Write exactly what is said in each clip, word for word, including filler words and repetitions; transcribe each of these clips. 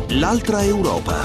L'altra Europa.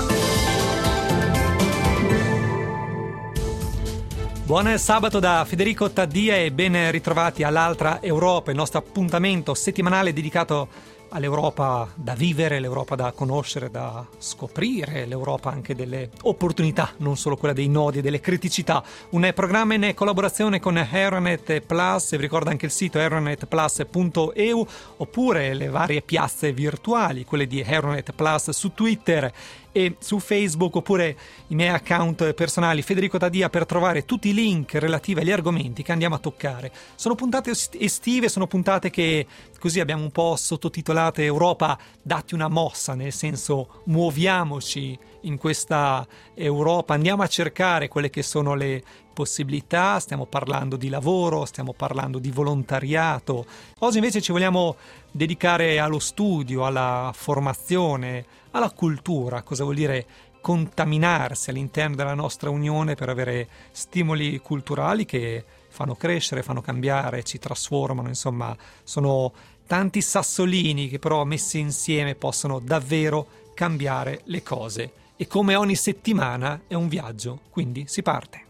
Buon sabato da Federico Taddia e ben ritrovati all'Altra Europa, il nostro appuntamento settimanale dedicato all'Europa da vivere, l'Europa da conoscere, da scoprire, l'Europa anche delle opportunità, non solo quella dei nodi e delle criticità. Un programma in collaborazione con Euronet Plus, vi ricordo anche il sito euronet plus punto e u, oppure le varie piazze virtuali, quelle di Euronet Plus su Twitter e su Facebook, oppure i miei account personali Federico Taddia, per trovare tutti i link relativi agli argomenti che andiamo a toccare. Sono puntate estive, sono puntate che così abbiamo un po' sottotitolate Europa datti una mossa, nel senso muoviamoci in questa Europa, andiamo a cercare quelle che sono le possibilità, stiamo parlando di lavoro, stiamo parlando di volontariato. Oggi invece ci vogliamo dedicare allo studio, alla formazione, alla cultura. Cosa vuol dire contaminarsi all'interno della nostra Unione per avere stimoli culturali che fanno crescere, fanno cambiare, ci trasformano, insomma sono tanti sassolini che però messi insieme possono davvero cambiare le cose. E come ogni settimana è un viaggio, quindi si parte.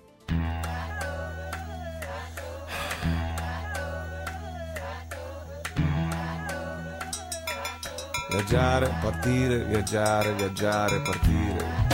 Viaggiare, partire, viaggiare, viaggiare, partire.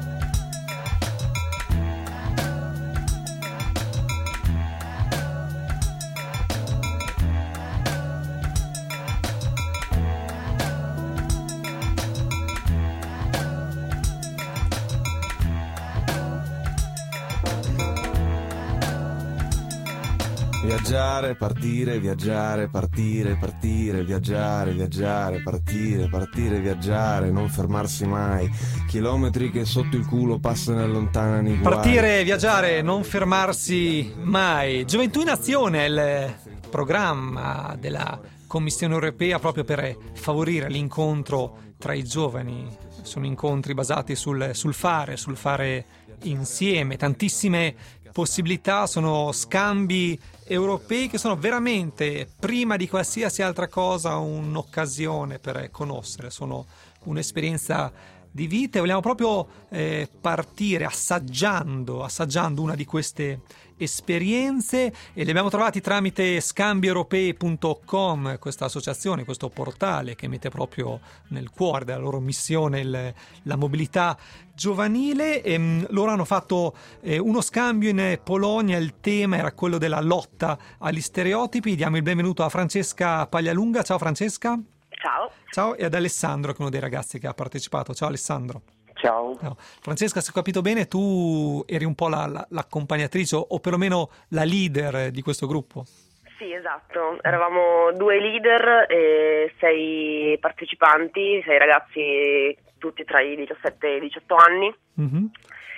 Viaggiare, partire, viaggiare, partire, partire, viaggiare, viaggiare, partire, partire, viaggiare, non fermarsi mai. Chilometri che sotto il culo passano e allontanano i guai. Partire, viaggiare, non fermarsi mai. Gioventù in Azione è il programma della Commissione Europea proprio per favorire l'incontro tra i giovani. Sono incontri basati sul, sul fare, sul fare insieme, tantissime possibilità, sono scambi europei che sono veramente, prima di qualsiasi altra cosa, un'occasione per conoscere, sono un'esperienza di vita e vogliamo proprio eh, partire assaggiando, assaggiando una di queste esperienze, e li abbiamo trovati tramite scambi europei punto com, questa associazione, questo portale che mette proprio nel cuore della loro missione il, la mobilità giovanile. E, mh, loro hanno fatto eh, uno scambio in Polonia, il tema era quello della lotta agli stereotipi. Diamo il benvenuto a Francesca Paglialunga. Ciao Francesca. Ciao. Ciao, e ad Alessandro, che è uno dei ragazzi che ha partecipato. Ciao Alessandro. Ciao. No. Francesca, se ho capito bene, tu eri un po' la, la, l'accompagnatrice o perlomeno la leader di questo gruppo. Sì, esatto. Eravamo due leader e sei partecipanti, sei ragazzi tutti tra i diciassette e i diciotto anni. Mm-hmm.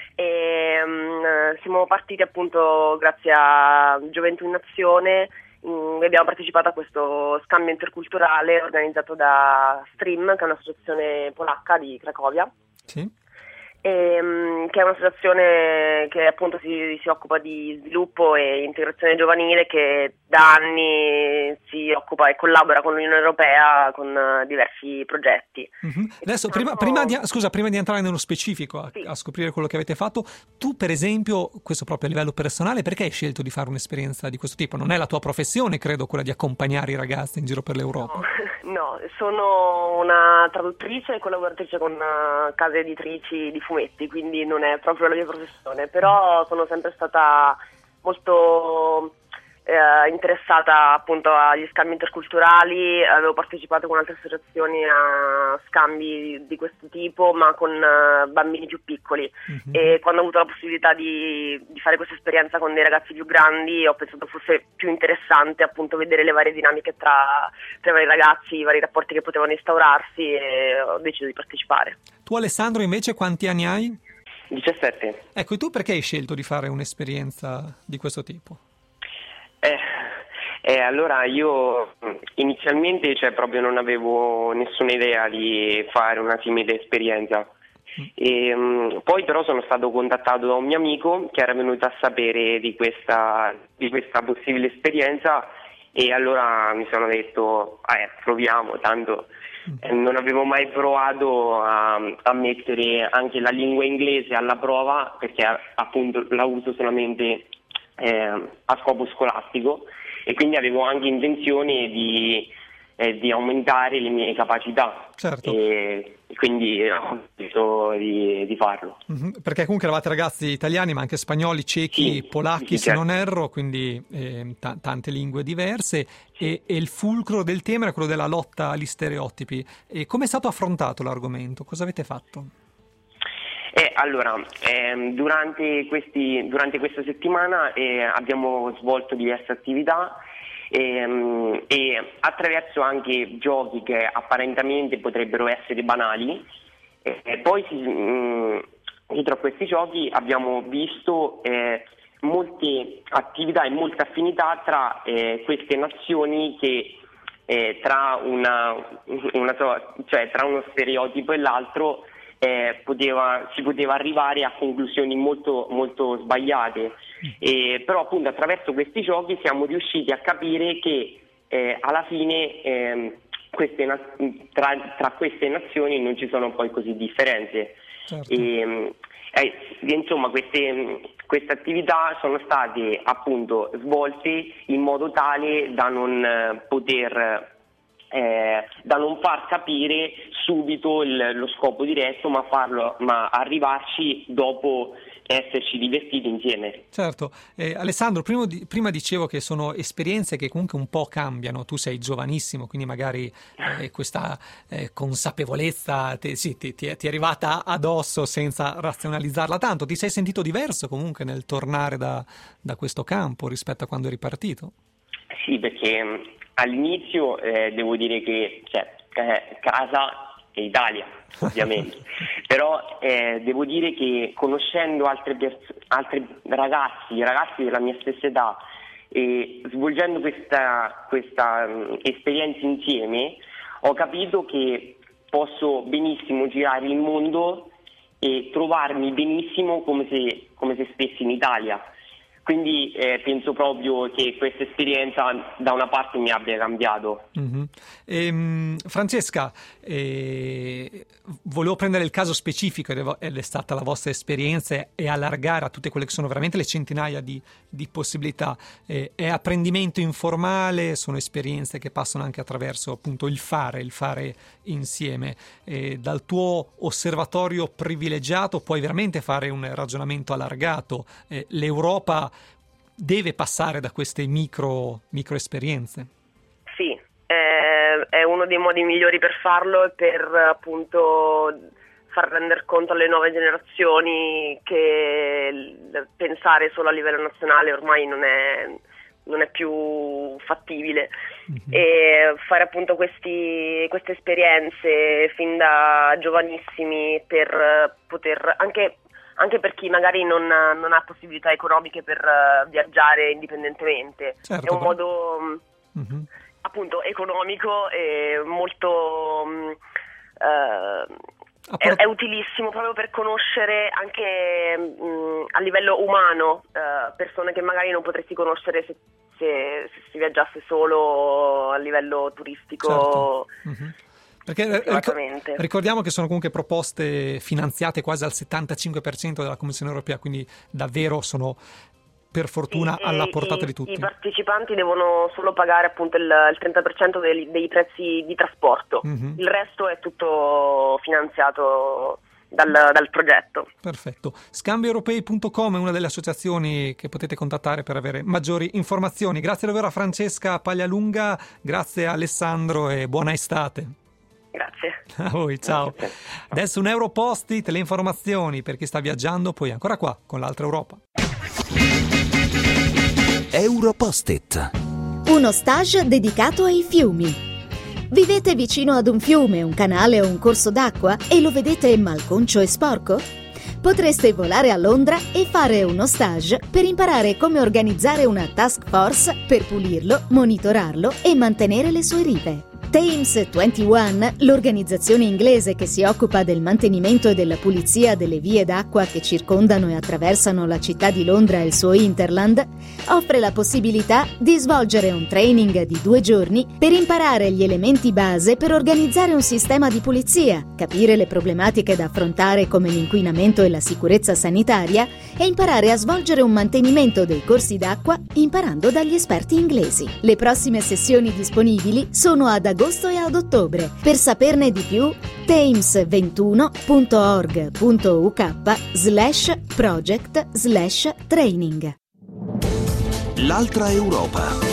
E, um, siamo partiti appunto grazie a Gioventù in Azione. Um, abbiamo partecipato a questo scambio interculturale organizzato da Stream, che è un'associazizione polacca di Cracovia. Sì. E, um, che è un'associazione che appunto si, si occupa di sviluppo e integrazione giovanile, che da anni si occupa e collabora con l'Unione Europea con uh, diversi progetti. Mm-hmm. Adesso prima, prima di, scusa, prima di entrare nello specifico a, sì. a scoprire quello che avete fatto, tu per esempio, questo proprio a livello personale, perché hai scelto di fare un'esperienza di questo tipo? Non è la tua professione, credo, quella di accompagnare i ragazzi in giro per l'Europa. No, no, sono una traduttrice e collaboratrice con uh, case editrici di fumetti, quindi non è proprio la mia professione, però sono sempre stata molto eh, interessata appunto agli scambi interculturali. Avevo partecipato con altre associazioni a scambi di questo tipo, ma con uh, bambini più piccoli. Mm-hmm. E quando ho avuto la possibilità di, di fare questa esperienza con dei ragazzi più grandi, ho pensato fosse più interessante appunto vedere le varie dinamiche tra, tra i vari ragazzi, i vari rapporti che potevano instaurarsi, e ho deciso di partecipare. Tu Alessandro invece quanti anni hai? diciassette. Ecco, e tu perché hai scelto di fare un'esperienza di questo tipo? Eh, eh, allora io inizialmente cioè proprio non avevo nessuna idea di fare una simile esperienza. Mm. E, um, poi però sono stato contattato da un mio amico che era venuto a sapere di questa, di questa possibile esperienza e allora mi sono detto eh, proviamo, tanto eh, non avevo mai provato a, a mettere anche la lingua inglese alla prova, perché appunto la uso solamente eh, a scopo scolastico, e quindi avevo anche intenzione di, eh, di aumentare le mie capacità. Certo. E quindi ho deciso di, di farlo. Mm-hmm. Perché comunque eravate ragazzi italiani, ma anche spagnoli, cechi, sì, polacchi, sì, se certo. non erro, quindi eh, t- tante lingue diverse. Sì. E, e il fulcro del tema era quello della lotta agli stereotipi. E come è stato affrontato l'argomento? Cosa avete fatto? Eh, allora, ehm, durante, questi, durante questa settimana eh, abbiamo svolto diverse attività e, e attraverso anche giochi che apparentemente potrebbero essere banali, e poi si, mh, dietro a questi giochi abbiamo visto eh, molte attività e molte affinità tra eh, queste nazioni che eh, tra, una, una, cioè, tra uno stereotipo e l'altro Eh, poteva, si poteva arrivare a conclusioni molto, molto sbagliate, eh, però appunto attraverso questi giochi siamo riusciti a capire che eh, alla fine eh, queste na- tra, tra queste nazioni non ci sono poi così differenze. Certo. E, eh, insomma queste, queste attività sono state appunto svolte in modo tale da non eh, poter Eh, da non far capire subito il, lo scopo diretto, ma farlo, ma arrivarci dopo esserci divertiti insieme. Certo. Eh, Alessandro, prima, di, prima dicevo che sono esperienze che comunque un po' cambiano. Tu sei giovanissimo, quindi magari eh, questa eh, consapevolezza te, sì, ti, ti, è, ti è arrivata addosso senza razionalizzarla tanto. Ti sei sentito diverso comunque nel tornare da, da questo campo rispetto a quando eri partito? Sì, perché all'inizio eh, devo dire che cioè, eh, casa è Italia, ovviamente, però eh, devo dire che conoscendo altre pers- altri ragazzi, ragazzi della mia stessa età, e svolgendo questa, questa um, esperienza insieme, ho capito che posso benissimo girare il mondo e trovarmi benissimo come se, come se stessi in Italia. Quindi eh, penso proprio che questa esperienza da una parte mi abbia cambiato. Mm-hmm. Ehm, Francesca, eh, volevo prendere il caso specifico ed è stata la vostra esperienza e allargare a tutte quelle che sono veramente le centinaia di, di possibilità. Eh, è apprendimento informale, sono esperienze che passano anche attraverso appunto il fare, il fare insieme. Eh, dal tuo osservatorio privilegiato puoi veramente fare un ragionamento allargato. Eh, L'Europa deve passare da queste micro, micro esperienze. Sì, eh, è uno dei modi migliori per farlo e per appunto far rendere conto alle nuove generazioni che il pensare solo a livello nazionale ormai non è, non è più fattibile. Mm-hmm. E fare appunto questi, queste esperienze fin da giovanissimi per poter anche anche per chi magari non, non ha possibilità economiche per uh, viaggiare indipendentemente. Certo, è un però... modo mm-hmm. appunto economico e molto um, uh, è, è utilissimo proprio per conoscere anche um, a livello umano uh, persone che magari non potresti conoscere se, se, se si viaggiasse solo a livello turistico. Certo. Mm-hmm. Perché ricordiamo che sono comunque proposte finanziate quasi al settantacinque per cento dalla Commissione Europea, quindi davvero sono per fortuna sì, alla portata i, di tutti. I partecipanti devono solo pagare appunto il, il trenta per cento dei, dei prezzi di trasporto, mm-hmm. il resto è tutto finanziato dal, dal progetto. Perfetto. scambio europei punto com è una delle associazioni che potete contattare per avere maggiori informazioni. Grazie davvero a Francesca Paglialunga, grazie a Alessandro e buona estate. Grazie. A voi, ciao. Adesso un Europost-it, le informazioni per chi sta viaggiando, poi ancora qua con l'altra Europa. Europost-it. Uno stage dedicato ai fiumi. Vivete vicino ad un fiume, un canale o un corso d'acqua e lo vedete malconcio e sporco? Potreste volare a Londra e fare uno stage per imparare come organizzare una task force per pulirlo, monitorarlo e mantenere le sue rive. Thames ventuno, l'organizzazione inglese che si occupa del mantenimento e della pulizia delle vie d'acqua che circondano e attraversano la città di Londra e il suo hinterland, offre la possibilità di svolgere un training di due giorni per imparare gli elementi base per organizzare un sistema di pulizia, capire le problematiche da affrontare come l'inquinamento e la sicurezza sanitaria e imparare a svolgere un mantenimento dei corsi d'acqua imparando dagli esperti inglesi. Le prossime sessioni disponibili sono ad agosto e ad ottobre. Per saperne di più, thames ventuno punto org punto u k slash project slash training. L'altra Europa.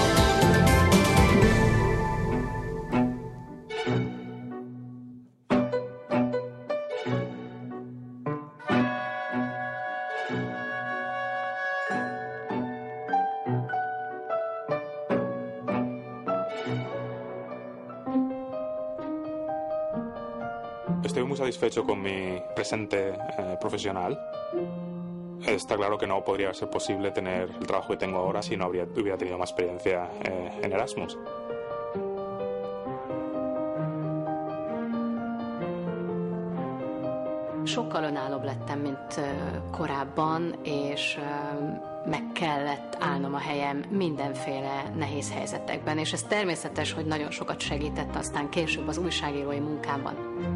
Estoy muy satisfecho con mi presente eh, profesional. Está claro que no podría ser posible tener el trabajo que tengo ahora si no habría, hubiera tenido más experiencia eh, en Erasmus. Sokkal önállóbb lettem, mint korábban, és meg kellett állnom a helyem mindenféle nehéz helyzetekben, és ez természetes, hogy nagyon sokat segített aztán később az újságírói munkámban.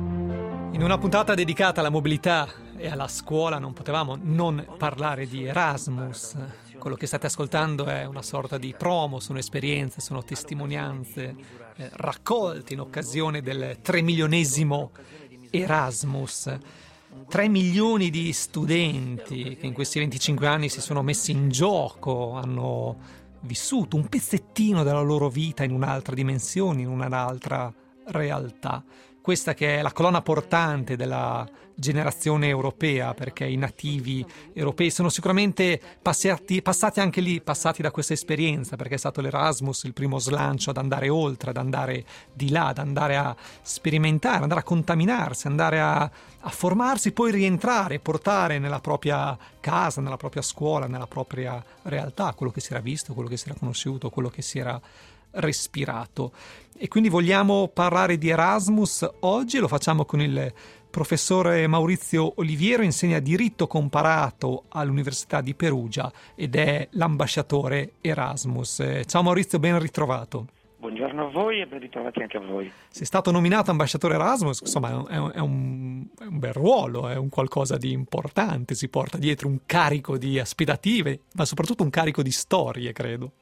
In una puntata dedicata alla mobilità e alla scuola non potevamo non parlare di Erasmus. Quello che state ascoltando è una sorta di promo, sono esperienze, sono testimonianze eh, raccolte in occasione del tremilionesimo Erasmus. Tre milioni di studenti che in questi venticinque anni si sono messi in gioco, hanno vissuto un pezzettino della loro vita in un'altra dimensione, in un'altra realtà. Questa che è la colonna portante della generazione europea, perché i nativi europei sono sicuramente passati, passati anche lì, passati da questa esperienza, perché è stato l'Erasmus il primo slancio ad andare oltre, ad andare di là, ad andare a sperimentare, andare a contaminarsi, andare a, a formarsi, poi rientrare, portare nella propria casa, nella propria scuola, nella propria realtà quello che si era visto, quello che si era conosciuto, quello che si era respirato. E quindi vogliamo parlare di Erasmus oggi, lo facciamo con il professore Maurizio Oliviero, insegna diritto comparato all'Università di Perugia ed è l'ambasciatore Erasmus. Ciao Maurizio, ben ritrovato. Buongiorno a voi e ben ritrovati anche a voi. Sei stato nominato ambasciatore Erasmus, insomma è un, è un, è un bel ruolo, è un qualcosa di importante, si porta dietro un carico di aspettative, ma soprattutto un carico di storie, credo.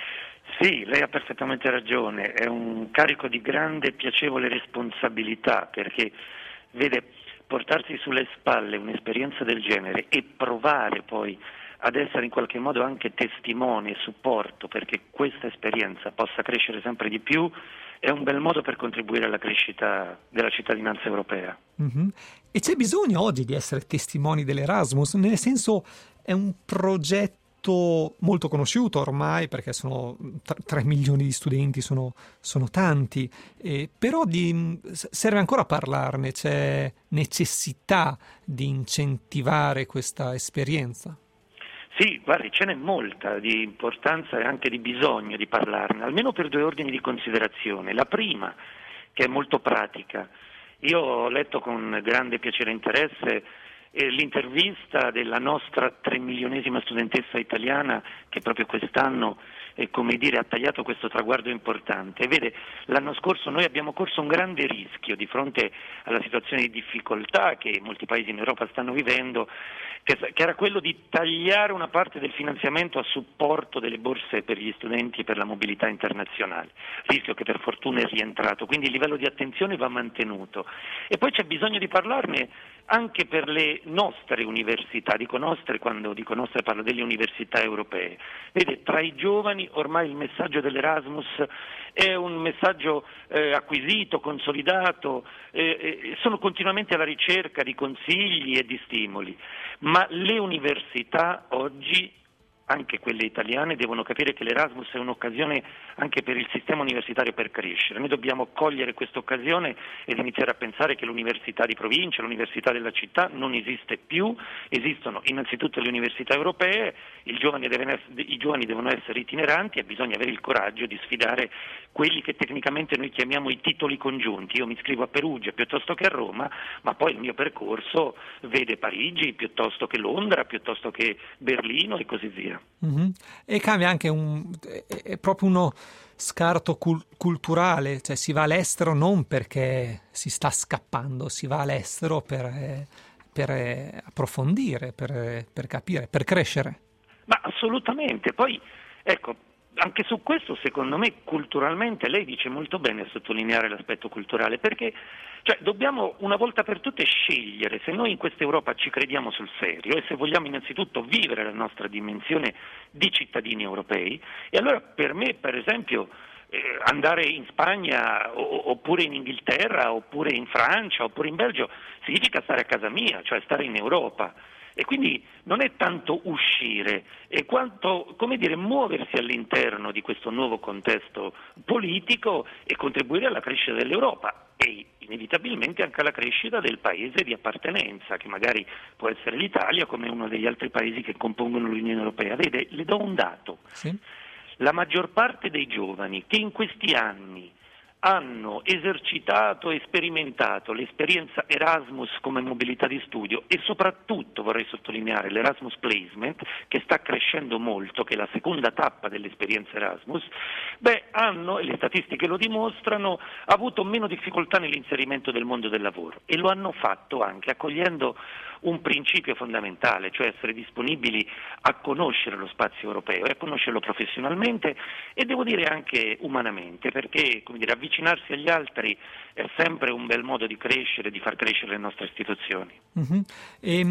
Sì, lei ha perfettamente ragione, è un carico di grande e piacevole responsabilità, perché vede, portarsi sulle spalle un'esperienza del genere e provare poi ad essere in qualche modo anche testimone e supporto perché questa esperienza possa crescere sempre di più è un bel modo per contribuire alla crescita della cittadinanza europea. Mm-hmm. E c'è bisogno oggi di essere testimoni dell'Erasmus, nel senso è un progetto molto conosciuto ormai perché sono tre milioni di studenti, sono, sono tanti, eh, però di, serve ancora parlarne, c'è necessità di incentivare questa esperienza. Sì, guardi, ce n'è molta di importanza e anche di bisogno di parlarne, almeno per due ordini di considerazione. La prima, che è molto pratica, io ho letto con grande piacere e interesse l'intervista della nostra tremilionesima studentessa italiana che proprio quest'anno eh, come dire, ha tagliato questo traguardo importante. Vede, l'anno scorso noi abbiamo corso un grande rischio di fronte alla situazione di difficoltà che molti paesi in Europa stanno vivendo, che, che era quello di tagliare una parte del finanziamento a supporto delle borse per gli studenti e per la mobilità internazionale, rischio che per fortuna è rientrato, quindi il livello di attenzione va mantenuto e poi c'è bisogno di parlarne anche per le nostre università, dico nostre quando dico nostre parlo delle università europee. Vede, tra i giovani ormai il messaggio dell'Erasmus è un messaggio eh, acquisito, consolidato, eh, eh, sono continuamente alla ricerca di consigli e di stimoli, ma le università oggi anche quelle italiane, devono capire che l'Erasmus è un'occasione anche per il sistema universitario per crescere. Noi dobbiamo cogliere questa occasione ed iniziare a pensare che l'università di provincia, l'università della città non esiste più, esistono innanzitutto le università europee, i giovani, deve, i giovani devono essere itineranti e bisogna avere il coraggio di sfidare quelli che tecnicamente noi chiamiamo i titoli congiunti. Io mi iscrivo a Perugia piuttosto che a Roma, ma poi il mio percorso vede Parigi piuttosto che Londra, piuttosto che Berlino e così via. Mm-hmm. E cambia anche un, è, è proprio uno scarto cul- culturale, cioè si va all'estero non perché si sta scappando, si va all'estero per, eh, per eh, approfondire, per, eh, per capire, per crescere. Ma assolutamente, poi ecco, anche su questo secondo me culturalmente lei dice molto bene a sottolineare l'aspetto culturale, perché cioè, dobbiamo una volta per tutte scegliere se noi in questa Europa ci crediamo sul serio e se vogliamo innanzitutto vivere la nostra dimensione di cittadini europei. E allora per me, per esempio, eh, andare in Spagna o, oppure in Inghilterra oppure in Francia oppure in Belgio significa stare a casa mia, cioè stare in Europa. E quindi non è tanto uscire, è quanto, come dire, muoversi all'interno di questo nuovo contesto politico e contribuire alla crescita dell'Europa e inevitabilmente anche alla crescita del paese di appartenenza, che magari può essere l'Italia come uno degli altri paesi che compongono l'Unione Europea. Vede, le do un dato. Sì. La maggior parte dei giovani che in questi anni hanno esercitato e sperimentato l'esperienza Erasmus come mobilità di studio e soprattutto, vorrei sottolineare, l'Erasmus Placement, che sta crescendo molto, che è la seconda tappa dell'esperienza Erasmus, beh, hanno, e le statistiche lo dimostrano, avuto meno difficoltà nell'inserimento del mondo del lavoro e lo hanno fatto anche accogliendo un principio fondamentale, cioè essere disponibili a conoscere lo spazio europeo e a conoscerlo professionalmente e devo dire anche umanamente, perché come dire, avvicinarsi agli altri è sempre un bel modo di crescere, di far crescere le nostre istituzioni. Mm-hmm. E,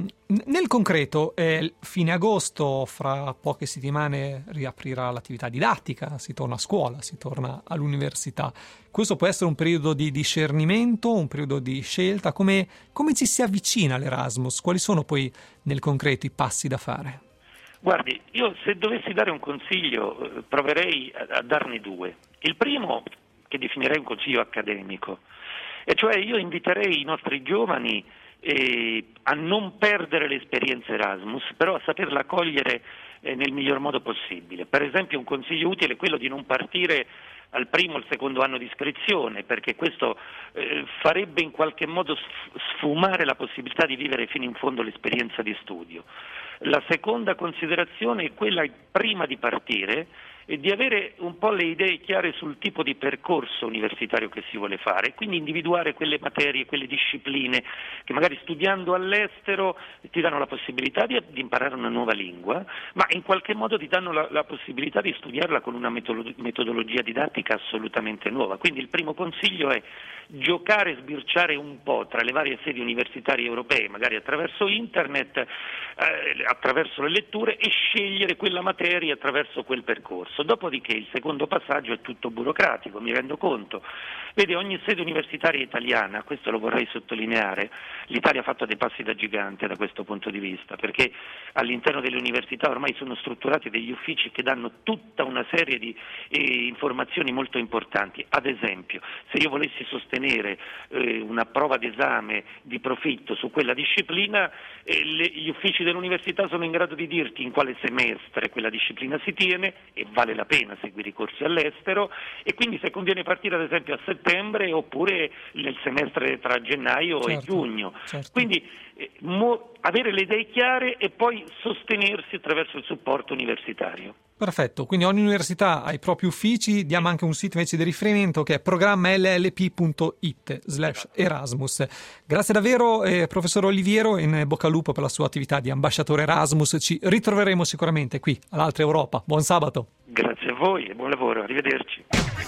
nel concreto, eh, fine agosto, fra poche settimane, riaprirà l'attività didattica, si torna a scuola, si torna all'università. Questo può essere un periodo di discernimento, un periodo di scelta. Come, come ci si avvicina all'Erasmus? Quali sono poi nel concreto i passi da fare? Guardi, io se dovessi dare un consiglio proverei a, a darne due. Il primo, che definirei un consiglio accademico, e cioè io inviterei i nostri giovani eh, a non perdere l'esperienza Erasmus, però a saperla cogliere eh, nel miglior modo possibile. Per esempio un consiglio utile è quello di non partire al primo o al secondo anno di iscrizione, perché questo eh, farebbe in qualche modo sfumare la possibilità di vivere fino in fondo l'esperienza di studio. La seconda considerazione è quella prima di partire e di avere un po' le idee chiare sul tipo di percorso universitario che si vuole fare, quindi individuare quelle materie, quelle discipline che magari studiando all'estero ti danno la possibilità di, di imparare una nuova lingua, ma in qualche modo ti danno la, la possibilità di studiarla con una metodolo- metodologia didattica assolutamente nuova. Quindi il primo consiglio è giocare e sbirciare un po' tra le varie sedi universitarie europee, magari attraverso internet, eh, attraverso le letture e scegliere quella materia attraverso quel percorso. Dopodiché il secondo passaggio è tutto burocratico, mi rendo conto. Vede, ogni sede universitaria italiana, questo lo vorrei sottolineare, l'Italia ha fatto dei passi da gigante da questo punto di vista, perché all'interno delle università ormai sono strutturati degli uffici che danno tutta una serie di eh, informazioni molto importanti. Ad esempio, se io volessi sostenere eh, una prova d'esame di profitto su quella disciplina, eh, le, gli uffici dell'università sono in grado di dirti in quale semestre quella disciplina si tiene e vale la pena seguire i corsi all'estero, e quindi se conviene partire ad esempio a settembre oppure nel semestre tra gennaio certo, e giugno. Certo. Quindi eh, mo, avere le idee chiare e poi sostenersi attraverso il supporto universitario. Perfetto, quindi ogni università ha i propri uffici, diamo anche un sito invece di riferimento che è programma l l p punto i t slash Erasmus. Grazie davvero eh, professor Oliviero, in bocca al lupo per la sua attività di ambasciatore Erasmus, ci ritroveremo sicuramente qui all'Altra Europa. Buon sabato. Grazie a voi e buon lavoro, arrivederci.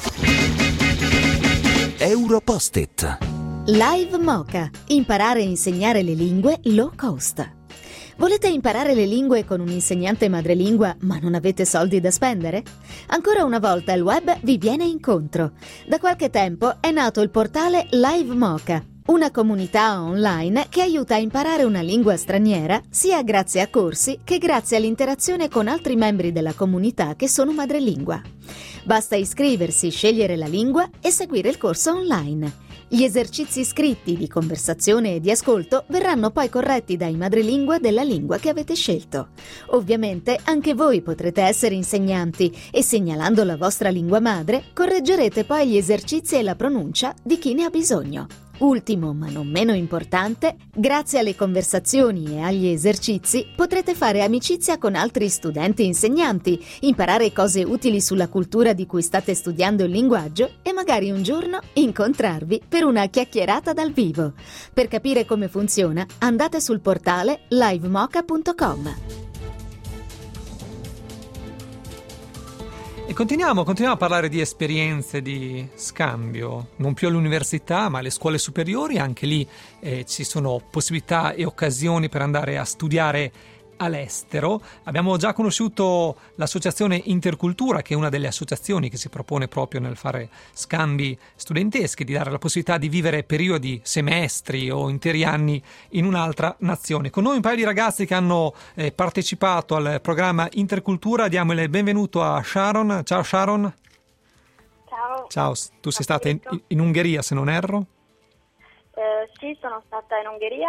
Europost-it. Live Mocha. Imparare e insegnare le lingue low cost. Volete imparare le lingue con un insegnante madrelingua ma non avete soldi da spendere? Ancora una volta il web vi viene incontro. Da qualche tempo è nato il portale Live Mocha. una comunità online che aiuta a imparare una lingua straniera sia grazie a corsi che grazie all'interazione con altri membri della comunità che sono madrelingua. Basta iscriversi, scegliere la lingua e seguire il corso online. Gli esercizi scritti di conversazione e di ascolto verranno poi corretti dai madrelingua della lingua che avete scelto. Ovviamente anche voi potrete essere insegnanti e segnalando la vostra lingua madre correggerete poi gli esercizi e la pronuncia di chi ne ha bisogno. Ultimo, ma non meno importante, grazie alle conversazioni e agli esercizi potrete fare amicizia con altri studenti insegnanti, imparare cose utili sulla cultura di cui state studiando il linguaggio e magari un giorno incontrarvi per una chiacchierata dal vivo. Per capire come funziona, andate sul portale live mocha punto com. E continuiamo, continuiamo a parlare di esperienze di scambio, non più all'università ma alle scuole superiori, anche lì eh, ci sono possibilità e occasioni per andare a studiare all'estero. Abbiamo già conosciuto l'associazione Intercultura, che è una delle associazioni che si propone proprio nel fare scambi studenteschi, di dare la possibilità di vivere periodi, semestri o interi anni in un'altra nazione. Con noi un paio di ragazzi che hanno eh, partecipato al programma Intercultura. Diamo il benvenuto a Sharon. Ciao Sharon. Ciao. Ciao, tu sei stata in, in Ungheria, se non erro? Eh, sì, sono stata in Ungheria,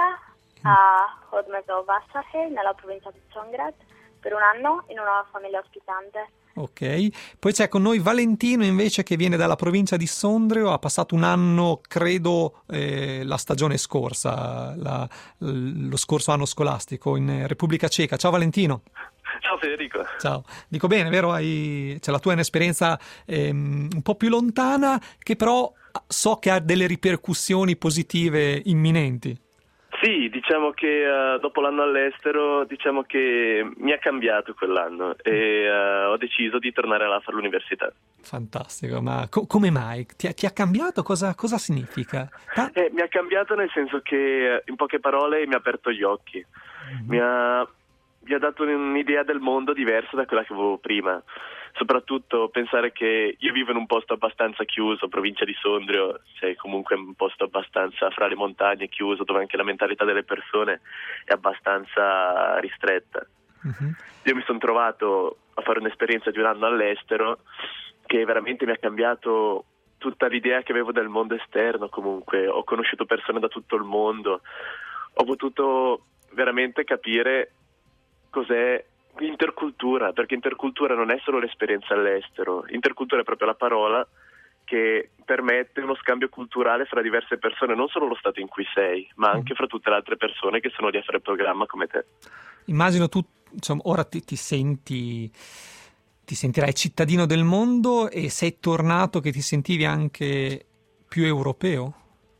a Hódmezővásárhely, nella provincia di Csongrád, per un anno in una famiglia ospitante. Ok, poi c'è con noi Valentino invece, che viene dalla provincia di Sondrio, ha passato un anno, credo, eh, la stagione scorsa, la, lo scorso anno scolastico in Repubblica Ceca. Ciao Valentino. Ciao Federico. Ciao, dico bene, vero? Hai, cioè, la tua è un'esperienza ehm, un po' più lontana, che però so che ha delle ripercussioni positive imminenti. Sì, diciamo che uh, dopo l'anno all'estero, diciamo che mi ha cambiato quell'anno e uh, ho deciso di tornare là a fare l'università. Fantastico, ma co- come mai? Ti ha, ti ha cambiato? Cosa, cosa significa? Ta- eh, mi ha cambiato nel senso che, in poche parole, mi ha aperto gli occhi. Mm-hmm. Mi ha, mi ha dato un'idea del mondo diversa da quella che avevo prima. Soprattutto pensare che io vivo in un posto abbastanza chiuso, provincia di Sondrio, cioè comunque un posto abbastanza fra le montagne, chiuso, dove anche la mentalità delle persone è abbastanza ristretta. Uh-huh. Io mi sono trovato a fare un'esperienza di un anno all'estero che veramente mi ha cambiato tutta l'idea che avevo del mondo esterno. Comunque ho conosciuto persone da tutto il mondo, ho potuto veramente capire cos'è intercultura, perché intercultura non è solo l'esperienza all'estero, intercultura è proprio la parola che permette uno scambio culturale fra diverse persone, non solo lo stato in cui sei, ma anche fra tutte le altre persone che sono lì a fare il programma come te. Immagino tu, insomma, ora ti, ti senti ti sentirai cittadino del mondo e sei tornato che ti sentivi anche più europeo?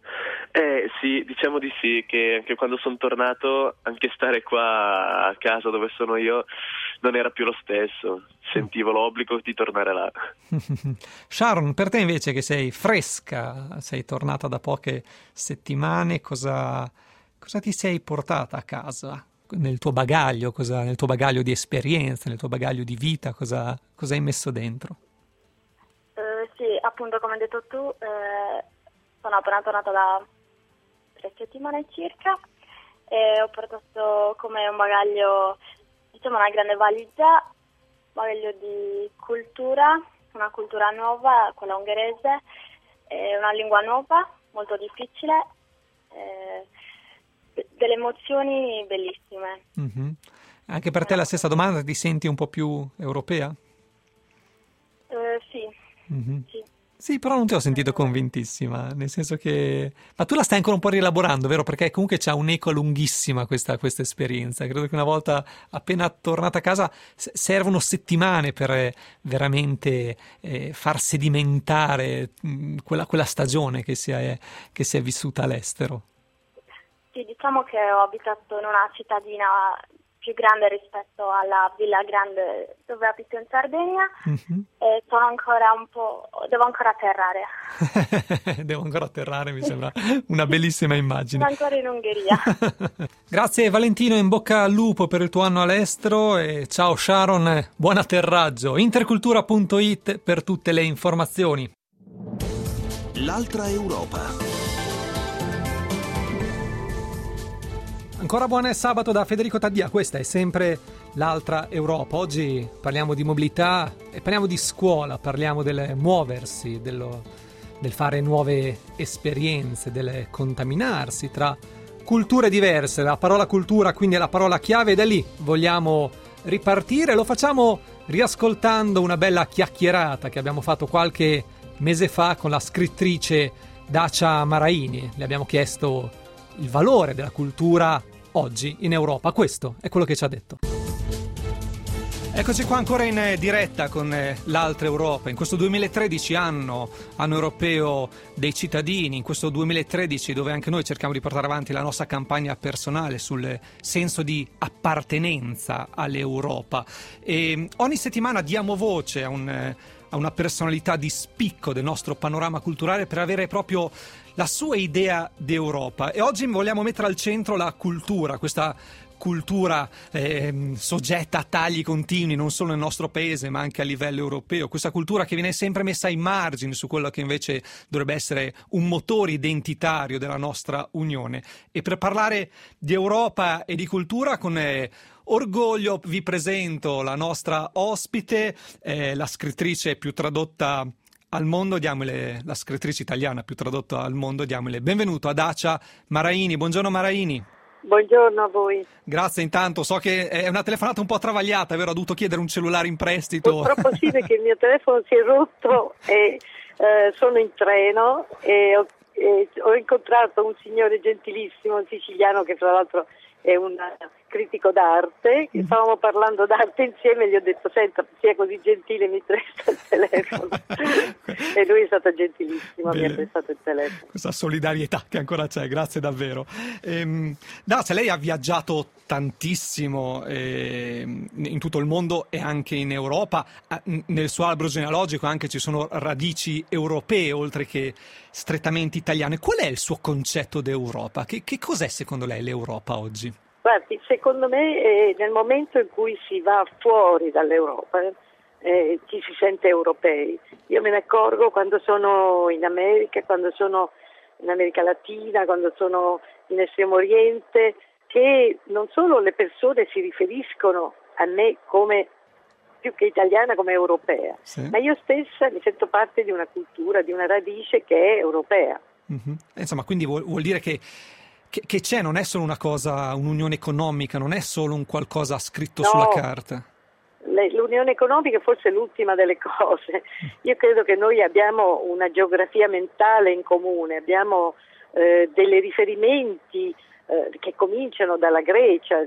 Eh sì, diciamo di sì, che anche quando sono tornato, anche stare qua a casa dove sono io non era più lo stesso, sentivo l'obbligo di tornare là. Sharon, per te invece che sei fresca, sei tornata da poche settimane, cosa, cosa ti sei portata a casa nel tuo bagaglio, cosa, nel tuo bagaglio di esperienza, nel tuo bagaglio di vita, cosa, cosa hai messo dentro? Uh, sì, appunto come hai detto tu, eh, sono appena tornata da tre settimane circa e ho portato come un bagaglio, diciamo una grande valigia, bagaglio di cultura, una cultura nuova, quella ungherese, e una lingua nuova, molto difficile, eh, delle emozioni bellissime. Mm-hmm. Anche per te la stessa domanda, ti senti un po' più europea? Eh, sì, mm-hmm. sì. Sì, però non ti ho sentito convintissima, nel senso che... Ma tu la stai ancora un po' rielaborando, vero? Perché comunque c'ha un'eco lunghissima questa, questa esperienza. Credo che una volta appena tornata a casa servono settimane per veramente eh, far sedimentare mh, quella, quella stagione che si, è, che si è vissuta all'estero. Sì, diciamo che ho abitato in una cittadina più grande rispetto alla Villa Grande dove abito in Sardegna, mm-hmm. e sono ancora un po', devo ancora atterrare. Devo ancora atterrare, mi sembra una bellissima immagine. Sono ancora in Ungheria. Grazie Valentino, in bocca al lupo per il tuo anno all'estero e ciao Sharon, buon atterraggio. Intercultura punto it per tutte le informazioni. L'altra Europa. Ancora buon sabato da Federico Taddia, questa è sempre l'altra Europa. Oggi parliamo di mobilità e parliamo di scuola, parliamo del muoversi, dello, del fare nuove esperienze, del contaminarsi tra culture diverse. La parola cultura quindi è la parola chiave e da lì vogliamo ripartire. Lo facciamo riascoltando una bella chiacchierata che abbiamo fatto qualche mese fa con la scrittrice Dacia Maraini. Le abbiamo chiesto il valore della cultura oggi in Europa. Questo è quello che ci ha detto. Eccoci qua ancora in diretta con l'altra Europa. In questo duemilatredici, anno, anno europeo dei cittadini, in questo duemilatredici dove anche noi cerchiamo di portare avanti la nostra campagna personale sul senso di appartenenza all'Europa. E ogni settimana diamo voce a un a una personalità di spicco del nostro panorama culturale per avere proprio la sua idea d'Europa. E oggi vogliamo mettere al centro la cultura, questa cultura eh, soggetta a tagli continui non solo nel nostro paese ma anche a livello europeo, questa cultura che viene sempre messa ai margini su quello che invece dovrebbe essere un motore identitario della nostra Unione. E per parlare di Europa e di cultura con eh, orgoglio vi presento la nostra ospite, eh, la scrittrice più tradotta al mondo, diamole, la scrittrice italiana più tradotta al mondo, diamole benvenuto a Dacia Maraini. Buongiorno Maraini. Buongiorno a voi. Grazie intanto, so che è una telefonata un po' travagliata, vero? Ho dovuto chiedere un cellulare in prestito. Purtroppo sì, perché il mio telefono si è rotto e eh, sono in treno e ho, e ho incontrato un signore gentilissimo, un siciliano che tra l'altro è un critico d'arte, che stavamo parlando d'arte insieme e gli ho detto senta, sia così gentile, mi presta il telefono. E lui è stato gentilissimo, Bene. Mi ha prestato il telefono. Questa solidarietà che ancora c'è, grazie davvero. Ehm, Dacia, lei ha viaggiato tantissimo eh, in tutto il mondo e anche in Europa. Nel suo albero genealogico anche ci sono radici europee oltre che strettamente italiane. Qual è il suo concetto d'Europa? Che, che cos'è secondo lei l'Europa oggi? Guardi, secondo me eh, nel momento in cui si va fuori dall'Europa eh, ci si sente europei. Io me ne accorgo quando sono in America, quando sono in America Latina, quando sono in Estremo Oriente, che non solo le persone si riferiscono a me come più che italiana, come europea, sì. Ma io stessa mi sento parte di una cultura, di una radice che è europea. Mm-hmm. Insomma, quindi vuol, vuol dire che Che, che c'è, non è solo una cosa, un'unione economica, non è solo un qualcosa scritto no, sulla carta. Le, l'unione economica forse è l'ultima delle cose. Io credo che noi abbiamo una geografia mentale in comune, abbiamo eh, dei riferimenti eh, che cominciano dalla Grecia,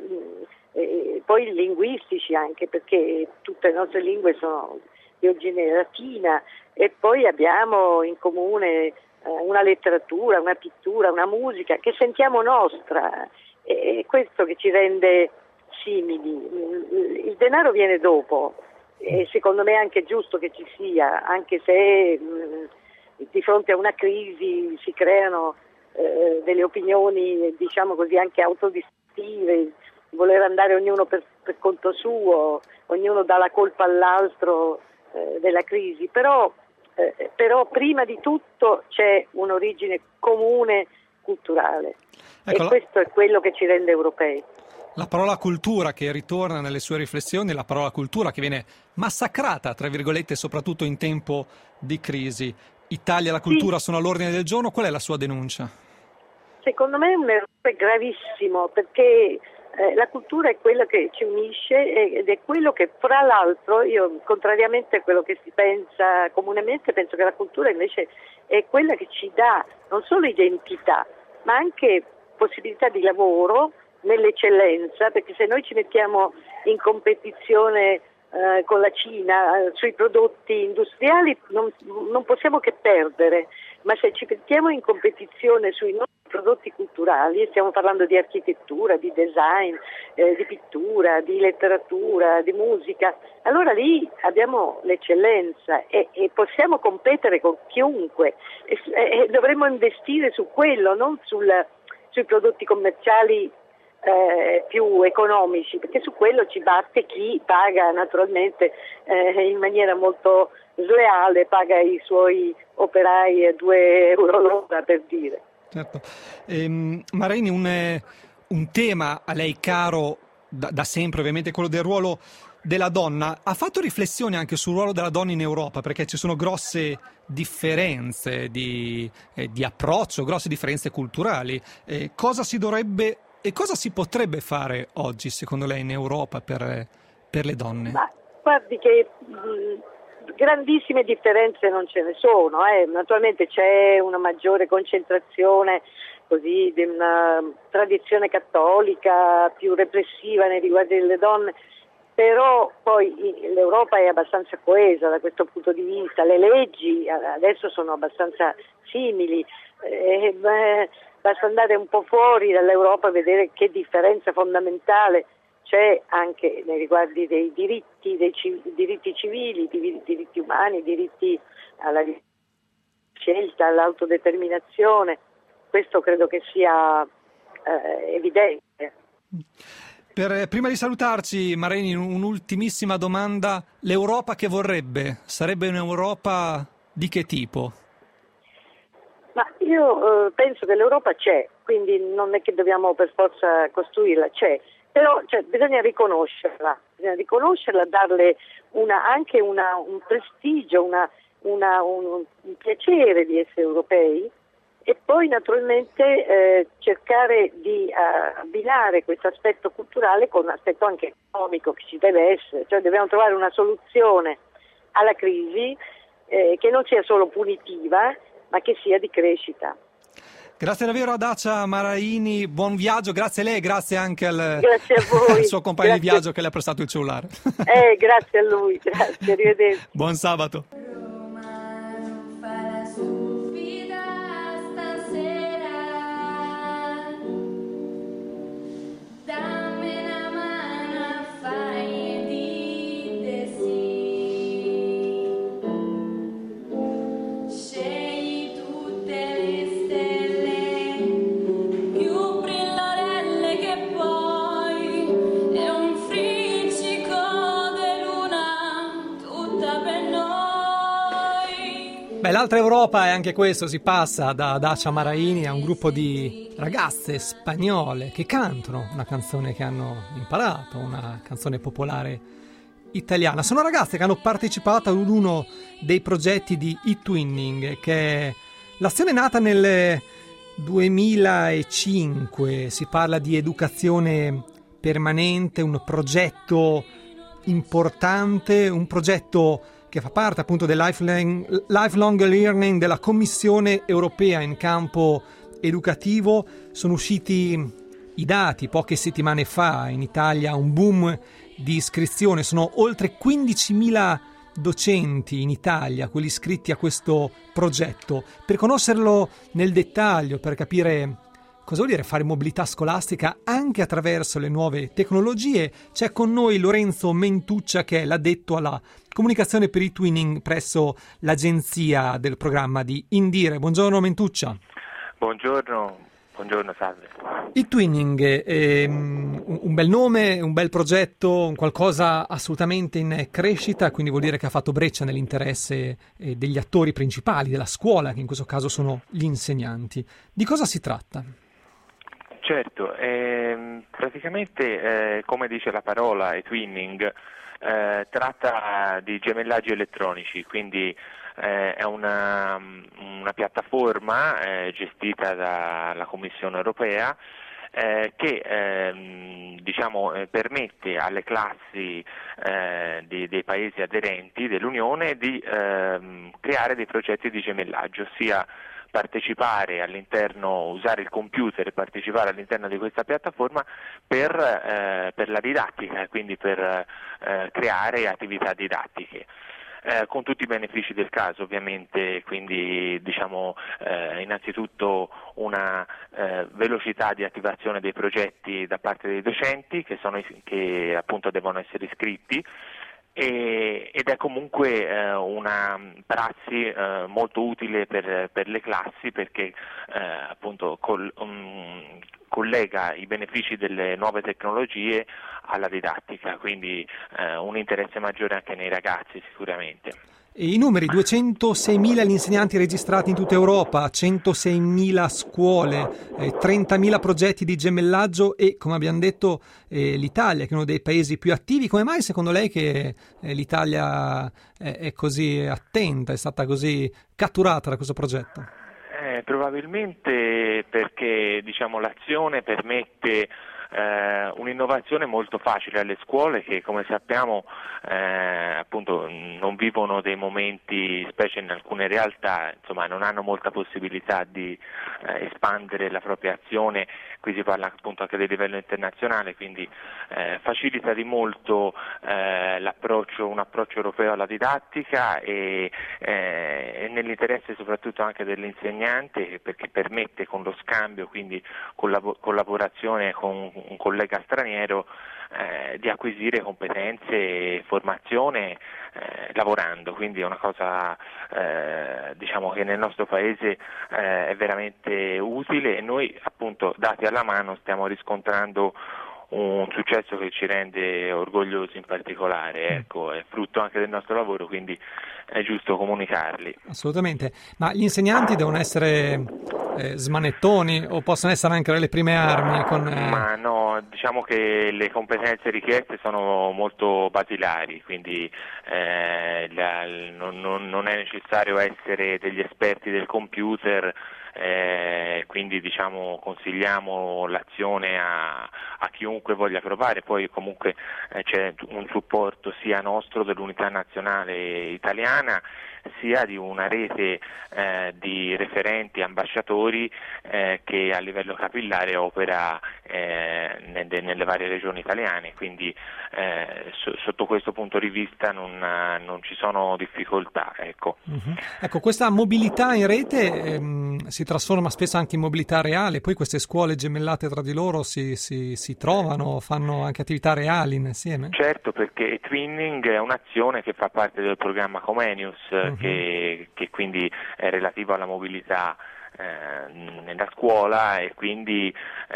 eh, poi linguistici anche, perché tutte le nostre lingue sono di origine latina, e poi abbiamo in comune una letteratura, una pittura, una musica che sentiamo nostra, e questo che ci rende simili. Il denaro viene dopo e secondo me è anche giusto che ci sia, anche se mh, di fronte a una crisi si creano eh, delle opinioni, diciamo così, anche autodistruttive, voler andare ognuno per, per conto suo, ognuno dà la colpa all'altro eh, della crisi, però Eh, però prima di tutto c'è un'origine comune culturale, ecco, e questo è quello che ci rende europei. La parola cultura che ritorna nelle sue riflessioni, la parola cultura che viene massacrata, tra virgolette, soprattutto in tempo di crisi. Italia e la cultura sì. sono all'ordine del giorno, qual è la sua denuncia? Secondo me è un errore gravissimo, perché Eh, la cultura è quella che ci unisce ed è quello che, fra l'altro, io contrariamente a quello che si pensa comunemente, penso che la cultura invece è quella che ci dà non solo identità, ma anche possibilità di lavoro nell'eccellenza, perché se noi ci mettiamo in competizione eh, con la Cina eh, sui prodotti industriali non, non possiamo che perdere, ma se ci mettiamo in competizione sui nostri prodotti culturali, stiamo parlando di architettura, di design, eh, di pittura, di letteratura, di musica, allora lì abbiamo l'eccellenza e, e possiamo competere con chiunque e, e dovremmo investire su quello, non sul, sui prodotti commerciali eh, più economici, perché su quello ci batte chi paga naturalmente eh, in maniera molto sleale, paga i suoi operai a due euro l'ora, per dire. Certo. Ehm, Maraini, un, un tema a lei caro da, da sempre, ovviamente quello del ruolo della donna. Ha fatto riflessioni anche sul ruolo della donna in Europa, perché ci sono grosse differenze di, eh, di approccio, grosse differenze culturali. Eh, cosa si dovrebbe e cosa si potrebbe fare oggi, secondo lei, in Europa per, per le donne? Ma guardi che mh, grandissime differenze non ce ne sono, eh. Naturalmente c'è una maggiore concentrazione così di una tradizione cattolica più repressiva nei riguardi delle donne, però poi l'Europa è abbastanza coesa da questo punto di vista, le leggi adesso sono abbastanza simili, eh, beh, basta andare un po' fuori dall'Europa a vedere che differenza fondamentale c'è anche nei riguardi dei diritti, dei ci, diritti civili, dei diritti umani, diritti alla scelta, all'autodeterminazione. Questo credo che sia eh, evidente. Per, prima di salutarci, Marini, un'ultimissima domanda. L'Europa che vorrebbe? Sarebbe un'Europa di che tipo? Ma io eh, penso che l'Europa c'è, quindi non è che dobbiamo per forza costruirla, c'è, però cioè, bisogna riconoscerla, bisogna riconoscerla, darle una, anche una, un prestigio, una, una, un, un piacere di essere europei. E poi naturalmente eh, cercare di uh, abbinare questo aspetto culturale con un aspetto anche economico che ci deve essere, cioè dobbiamo trovare una soluzione alla crisi eh, che non sia solo punitiva ma che sia di crescita. Grazie davvero a Dacia Maraini, buon viaggio, grazie a lei, grazie anche al, grazie a voi. al suo compagno Grazie. di viaggio che le ha prestato il cellulare. Eh, grazie a lui, grazie, arrivederci. Buon sabato. Beh, l'altra Europa è anche questo, si passa da Dacia Maraini a un gruppo di ragazze spagnole che cantano una canzone che hanno imparato, una canzone popolare italiana. Sono ragazze che hanno partecipato ad uno dei progetti di eTwinning, che è l'azione nata nel duemilacinque, si parla di educazione permanente, un progetto importante, un progetto che fa parte appunto del lifelong, lifelong learning della Commissione europea in campo educativo. Sono usciti i dati poche settimane fa, in Italia un boom di iscrizione, sono oltre quindicimila docenti in Italia quelli iscritti a questo progetto. Per conoscerlo nel dettaglio, per capire cosa vuol dire fare mobilità scolastica anche attraverso le nuove tecnologie, c'è con noi Lorenzo Mentuccia, che è l'addetto alla comunicazione per eTwinning presso l'agenzia del programma di Indire. Buongiorno Mentuccia. Buongiorno, buongiorno, salve. eTwinning è un bel nome, un bel progetto, un qualcosa assolutamente in crescita, quindi vuol dire che ha fatto breccia nell'interesse degli attori principali della scuola, che in questo caso sono gli insegnanti. Di cosa si tratta? Certo, ehm, praticamente eh, come dice la parola eTwinning, eh, tratta di gemellaggi elettronici, quindi eh, è una, una piattaforma eh, gestita dalla Commissione europea eh, che ehm, diciamo, eh, permette alle classi eh, di, dei paesi aderenti dell'Unione di ehm, creare dei progetti di gemellaggio, ossia partecipare all'interno, usare il computer e partecipare all'interno di questa piattaforma per, eh, per la didattica, quindi per eh, creare attività didattiche. Eh, con tutti i benefici del caso ovviamente, quindi diciamo eh, innanzitutto una eh, velocità di attivazione dei progetti da parte dei docenti che, sono, che appunto devono essere iscritti, e, ed è comunque eh, una prassi eh, molto utile per, per le classi, perché eh, appunto col, um, collega i benefici delle nuove tecnologie alla didattica, quindi eh, un interesse maggiore anche nei ragazzi sicuramente. E i numeri, duecentoseimila gli insegnanti registrati in tutta Europa, centoseimila scuole, eh, trentamila progetti di gemellaggio e, come abbiamo detto, eh, l'Italia, che è uno dei paesi più attivi. Come mai secondo lei che eh, l'Italia è, è così attenta, è stata così catturata da questo progetto? Eh, probabilmente perché diciamo, l'azione permette Eh, un'innovazione molto facile alle scuole che, come sappiamo, eh, appunto non vivono dei momenti, specie in alcune realtà, insomma non hanno molta possibilità di eh, espandere la propria azione. Qui si parla appunto anche del livello internazionale, quindi eh, facilita di molto eh, l'approccio, un approccio europeo alla didattica e, eh, e nell'interesse soprattutto anche dell'insegnante, perché permette con lo scambio, quindi collab- collaborazione con un collega straniero, eh, di acquisire competenze e formazione eh, lavorando, quindi è una cosa eh, diciamo che nel nostro paese eh, è veramente utile e noi appunto dati alla mano stiamo riscontrando un successo che ci rende orgogliosi in particolare, ecco, è frutto anche del nostro lavoro, quindi è giusto comunicarli. Assolutamente, ma gli insegnanti devono essere eh, smanettoni o possono essere anche le prime armi? Con, eh... Ma no, diciamo che le competenze richieste sono molto basilari, quindi eh, la, non, non, non è necessario essere degli esperti del computer. Eh, quindi diciamo consigliamo l'azione a, a chiunque voglia provare, poi comunque eh, c'è un supporto sia nostro dell'unità nazionale italiana sia di una rete eh, di referenti ambasciatori eh, che a livello capillare opera eh, nelle, nelle varie regioni italiane, quindi eh, so, sotto questo punto di vista non, non ci sono difficoltà. Ecco, uh-huh. Ecco, questa mobilità in rete ehm, si trasforma spesso anche in mobilità reale, poi queste scuole gemellate tra di loro si, si, si trovano, fanno anche attività reali insieme? Certo, perché Twinning è un'azione che fa parte del programma Comenius, uh-huh. che, che quindi è relativo alla mobilità eh, nella scuola e quindi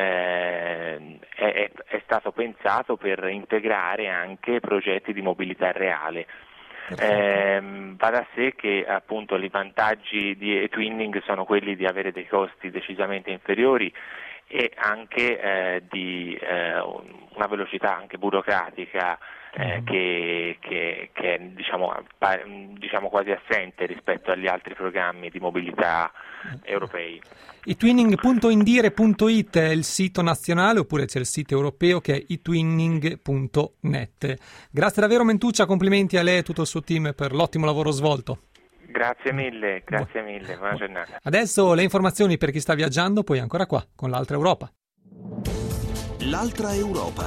eh, è, è stato pensato per integrare anche progetti di mobilità reale. Eh, va da sé che appunto i vantaggi di e-twinning sono quelli di avere dei costi decisamente inferiori e anche eh, di eh, una velocità anche burocratica eh, mm. che, che, che è diciamo, pa- diciamo quasi assente rispetto agli altri programmi di mobilità europei. itwinning punto indire punto it è il sito nazionale, oppure c'è il sito europeo che è itwinning punto net. Grazie davvero Mentuccia, complimenti a lei e a tutto il suo team per l'ottimo lavoro svolto. Grazie mille, grazie mille, buona giornata. Adesso le informazioni per chi sta viaggiando, poi ancora qua con l'Altra Europa. L'Altra Europa.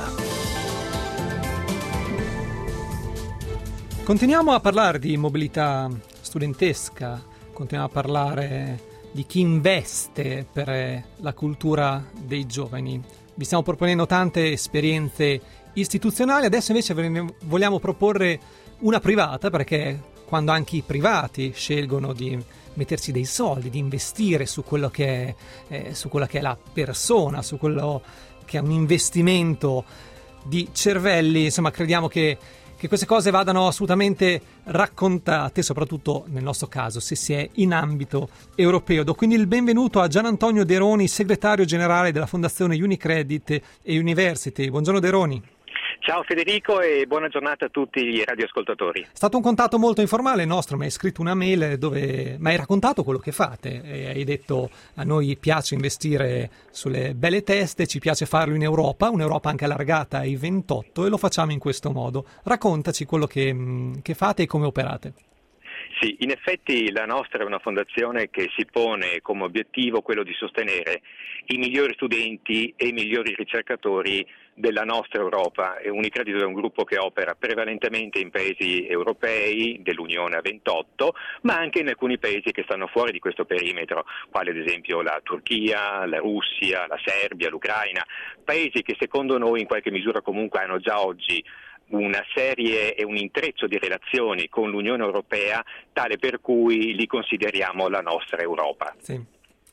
Continuiamo a parlare di mobilità studentesca, continuiamo a parlare di chi investe per la cultura dei giovani. Vi stiamo proponendo tante esperienze istituzionali, adesso invece ve ne vogliamo proporre una privata, perché quando anche i privati scelgono di mettersi dei soldi, di investire su quello che è, eh, su quella che è la persona, su quello che è un investimento di cervelli, insomma crediamo che, che queste cose vadano assolutamente raccontate, soprattutto nel nostro caso se si è in ambito europeo. Do quindi il benvenuto a Gian Antonio Deroni, segretario generale della Fondazione Unicredit e University. Buongiorno Deroni. Ciao Federico e buona giornata a tutti gli radioascoltatori. È stato un contatto molto informale il nostro, mi hai scritto una mail dove mi hai raccontato quello che fate e hai detto a noi piace investire sulle belle teste, ci piace farlo in Europa, un'Europa anche allargata ai ventotto, e lo facciamo in questo modo. Raccontaci quello che, che fate e come operate. Sì, in effetti la nostra è una fondazione che si pone come obiettivo quello di sostenere i migliori studenti e i migliori ricercatori della nostra Europa. E Unicredit è un gruppo che opera prevalentemente in paesi europei dell'Unione a ventotto, ma anche in alcuni paesi che stanno fuori di questo perimetro, quali ad esempio la Turchia, la Russia, la Serbia, l'Ucraina, paesi che secondo noi in qualche misura comunque hanno già oggi una serie e un intreccio di relazioni con l'Unione Europea tale per cui li consideriamo la nostra Europa. Sì.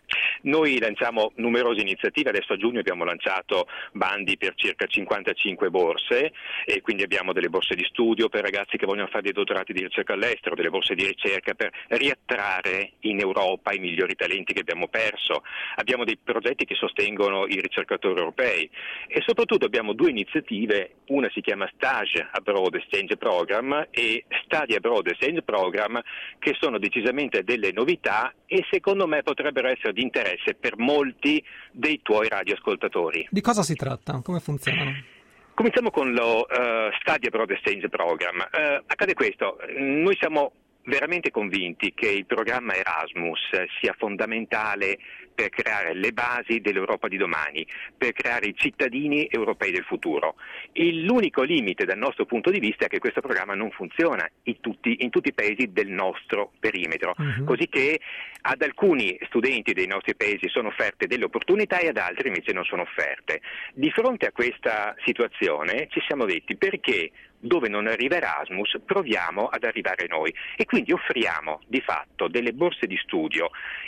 Noi lanciamo numerose iniziative, adesso a giugno abbiamo lanciato bandi per circa cinquantacinque borse e quindi abbiamo delle borse di studio per ragazzi che vogliono fare dei dottorati di ricerca all'estero, delle borse di ricerca per riattrarre in Europa i migliori talenti che abbiamo perso. Abbiamo dei progetti che sostengono i ricercatori europei e soprattutto abbiamo due iniziative, una si chiama Stage Abroad Exchange Program e Study Abroad Exchange Program, che sono decisamente delle novità e secondo me potrebbero essere di interesse per molti dei tuoi radioascoltatori. Di cosa si tratta? Come funzionano? Cominciamo con lo uh, Study Abroad Exchange Program. Uh, accade questo, noi siamo veramente convinti che il programma Erasmus sia fondamentale per creare le basi dell'Europa di domani, per creare i cittadini europei del futuro. Il, l'unico limite dal nostro punto di vista è che questo programma non funziona in tutti, in tutti i paesi del nostro perimetro, uh-huh. così che ad alcuni studenti dei nostri paesi sono offerte delle opportunità e ad altri invece non sono offerte. Di fronte a questa situazione ci siamo detti: perché dove non arriva Erasmus proviamo ad arrivare noi, e quindi offriamo di fatto delle borse di studio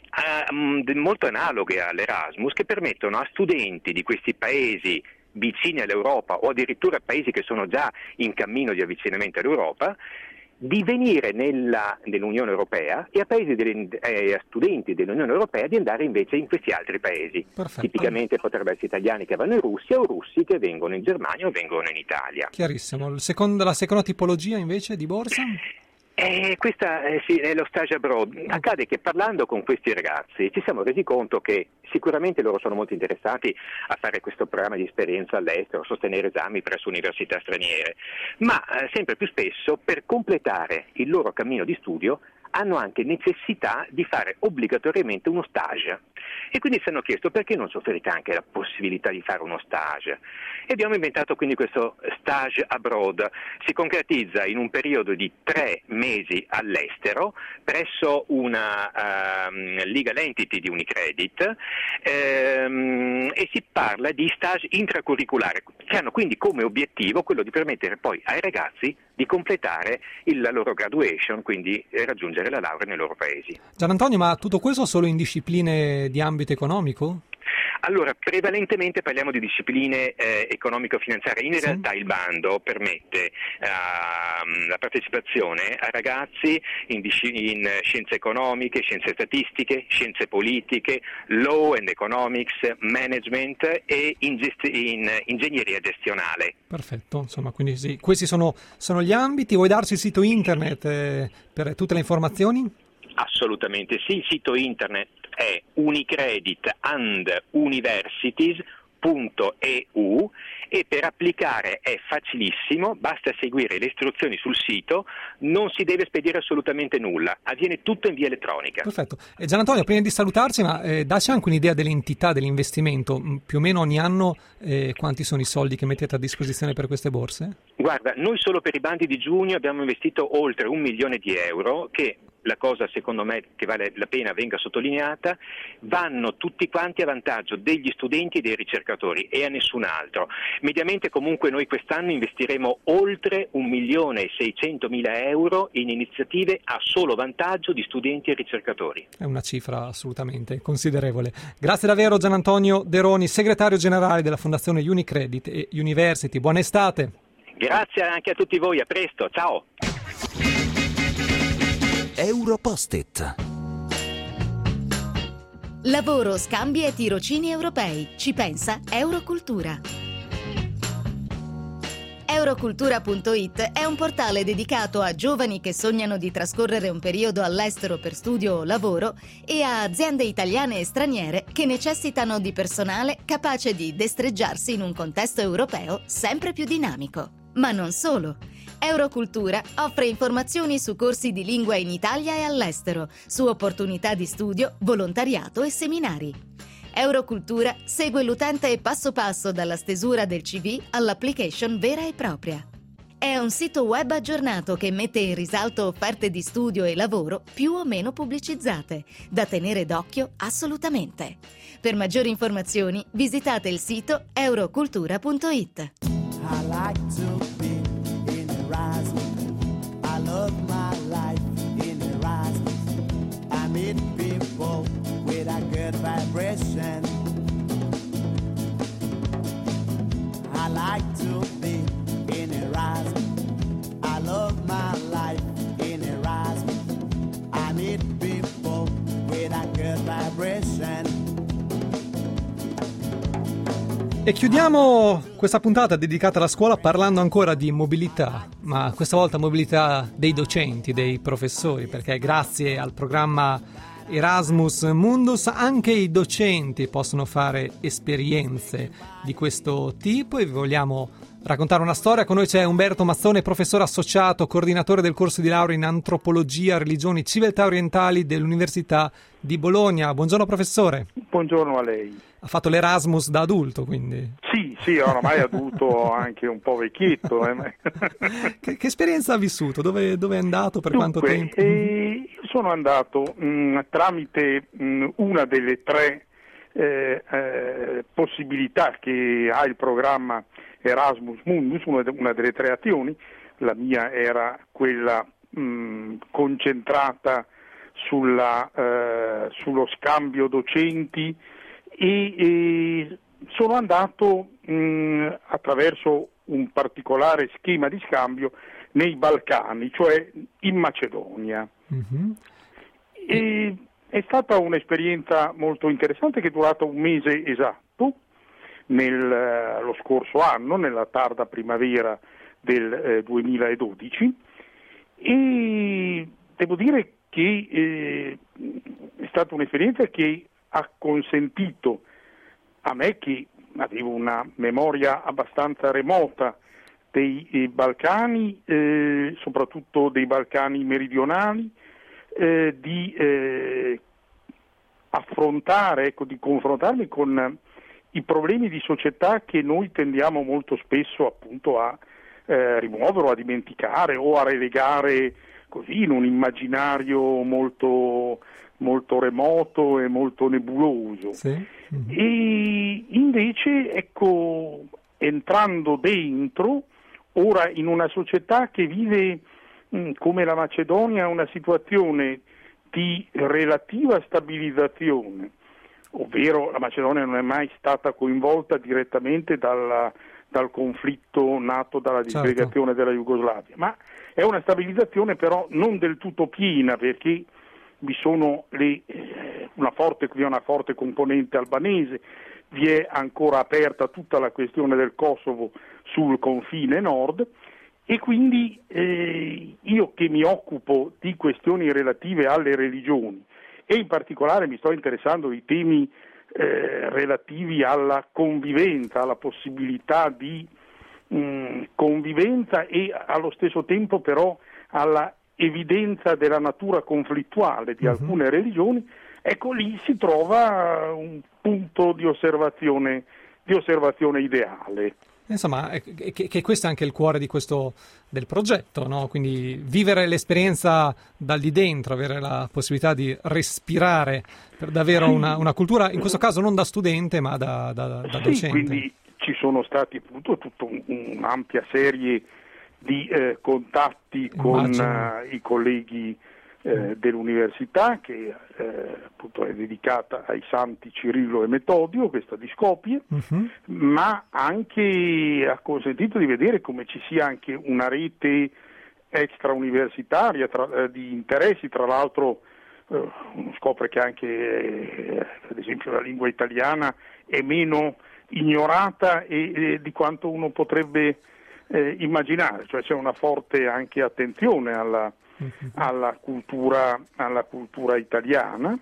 um, molto analoghe all'Erasmus, che permettono a studenti di questi paesi vicini all'Europa o addirittura paesi che sono già in cammino di avvicinamento all'Europa di venire nella, nell'Unione Europea e a, paesi delle, eh, a studenti dell'Unione Europea di andare invece in questi altri paesi. Perfetto. Tipicamente potrebbero essere italiani che vanno in Russia o russi che vengono in Germania o vengono in Italia. Chiarissimo. Il secondo, la seconda tipologia invece di borsa? Eh, questa eh, sì, è lo stage abroad. Accade che parlando con questi ragazzi ci siamo resi conto che sicuramente loro sono molto interessati a fare questo programma di esperienza all'estero, a sostenere esami presso università straniere, ma eh, sempre più spesso per completare il loro cammino di studio hanno anche necessità di fare obbligatoriamente uno stage, e quindi si hanno chiesto: perché non ci offrite anche la possibilità di fare uno stage? E abbiamo inventato quindi questo stage abroad. Si concretizza in un periodo di tre mesi all'estero presso una um, legal entity di Unicredit um, e si parla di stage intracurriculare, che hanno quindi come obiettivo quello di permettere poi ai ragazzi di completare il, la loro graduation, quindi eh, raggiungere la laurea nei loro paesi. Gianantonio, ma tutto questo solo in discipline di ambito economico? Allora, prevalentemente parliamo di discipline eh, economico-finanziarie. In sì. realtà il bando permette uh, la partecipazione a ragazzi in, in scienze economiche, scienze statistiche, scienze politiche, law and economics, management e in, gest- in ingegneria gestionale. Perfetto, insomma, quindi sì, questi sono, sono gli ambiti. Vuoi darci il sito internet eh, per tutte le informazioni? Assolutamente sì, il sito internet è unicredit and universities punto e u e per applicare è facilissimo, basta seguire le istruzioni sul sito, non si deve spedire assolutamente nulla, avviene tutto in via elettronica. Perfetto. E Gianantonio, prima di salutarci, ma eh, dacci anche un'idea dell'entità dell'investimento, più o meno ogni anno eh, quanti sono i soldi che mettete a disposizione per queste borse? Guarda, noi solo per i bandi di giugno abbiamo investito oltre un milione di euro che, la cosa secondo me che vale la pena venga sottolineata, vanno tutti quanti a vantaggio degli studenti e dei ricercatori e a nessun altro. Mediamente comunque noi quest'anno investiremo oltre un milione e seicentomila euro in iniziative a solo vantaggio di studenti e ricercatori. È una cifra assolutamente considerevole. Grazie davvero Gianantonio Deroni, segretario generale della Fondazione Unicredit e University. Buona estate. Grazie anche a tutti voi, a presto, ciao. Europost-it. Lavoro, scambi e tirocini europei. Ci pensa Eurocultura. Eurocultura punto it è un portale dedicato a giovani che sognano di trascorrere un periodo all'estero per studio o lavoro e a aziende italiane e straniere che necessitano di personale capace di destreggiarsi in un contesto europeo sempre più dinamico. Ma non solo. Eurocultura offre informazioni su corsi di lingua in Italia e all'estero, su opportunità di studio, volontariato e seminari. Eurocultura segue l'utente passo passo dalla stesura del C V all'application vera e propria. È un sito web aggiornato che mette in risalto offerte di studio e lavoro più o meno pubblicizzate, da tenere d'occhio assolutamente. Per maggiori informazioni visitate il sito eurocultura punto it. I like to be in Erasmus. I love my life in Erasmus. I meet people with a girl. good vibration. I like to be in Erasmus. I love my life in Erasmus. I need people with a good vibration. E chiudiamo questa puntata dedicata alla scuola parlando ancora di mobilità, ma questa volta mobilità dei docenti, dei professori, perché grazie al programma Erasmus Mundus anche i docenti possono fare esperienze di questo tipo e vi vogliamo raccontare una storia. Con noi c'è Umberto Mazzone, professore associato, coordinatore del corso di laurea in antropologia, religioni, civiltà orientali dell'Università di Bologna. Buongiorno professore. Buongiorno a lei. Ha fatto l'Erasmus da adulto, quindi. Sì, sì, oramai adulto, anche un po' vecchietto. Eh. che, che esperienza ha vissuto? Dove, dove è andato? Per Dunque, quanto tempo? Eh, sono andato mh, tramite mh, una delle tre eh, eh, possibilità che ha il programma Erasmus Mundus, una, de- una delle tre azioni. La mia era quella mh, concentrata sulla, eh, sullo scambio docenti e, e sono andato mh, attraverso un particolare schema di scambio nei Balcani, cioè in Macedonia. Mm-hmm. E è stata un'esperienza molto interessante che è durata un mese esatto, nel, lo scorso anno, nella tarda primavera del eh, duemiladodici, e devo dire che eh, è stata un'esperienza che ha consentito a me, che avevo una memoria abbastanza remota dei eh, Balcani, eh, soprattutto dei Balcani meridionali, eh, di eh, affrontare, ecco, di confrontarmi con i problemi di società che noi tendiamo molto spesso appunto a eh, rimuovere o a dimenticare o a relegare così in un immaginario molto, molto remoto e molto nebuloso. Sì. Mm-hmm. E invece, ecco, entrando dentro, ora in una società che vive mh, come la Macedonia una situazione di relativa stabilizzazione, ovvero la Macedonia non è mai stata coinvolta direttamente dalla, dal conflitto nato dalla disgregazione, certo, della Jugoslavia, ma è una stabilizzazione però non del tutto piena, perché vi sono le, eh, una forte, qui una forte componente albanese, vi è ancora aperta tutta la questione del Kosovo sul confine nord, e quindi eh, io che mi occupo di questioni relative alle religioni e in particolare mi sto interessando di temi eh, relativi alla convivenza, alla possibilità di mh, convivenza e allo stesso tempo però alla evidenza della natura conflittuale di alcune uh-huh. religioni, ecco lì si trova un punto di osservazione, di osservazione ideale. Insomma, che, che questo è anche il cuore di questo del progetto, no? Quindi vivere l'esperienza dal di dentro, avere la possibilità di respirare per davvero una, una cultura, in questo caso non da studente ma da, da, da docente. Sì, quindi ci sono stati appunto tutta un, un'ampia serie di eh, contatti con uh, i colleghi eh, dell'università, che eh, appunto è dedicata ai santi Cirillo e Metodio, questa di Skopje, uh-huh. ma anche ha consentito di vedere come ci sia anche una rete extrauniversitaria tra, eh, di interessi. Tra l'altro eh, uno scopre che anche eh, ad esempio la lingua italiana è meno ignorata e, e di quanto uno potrebbe eh, immaginare, cioè c'è una forte anche attenzione alla alla cultura, alla cultura italiana,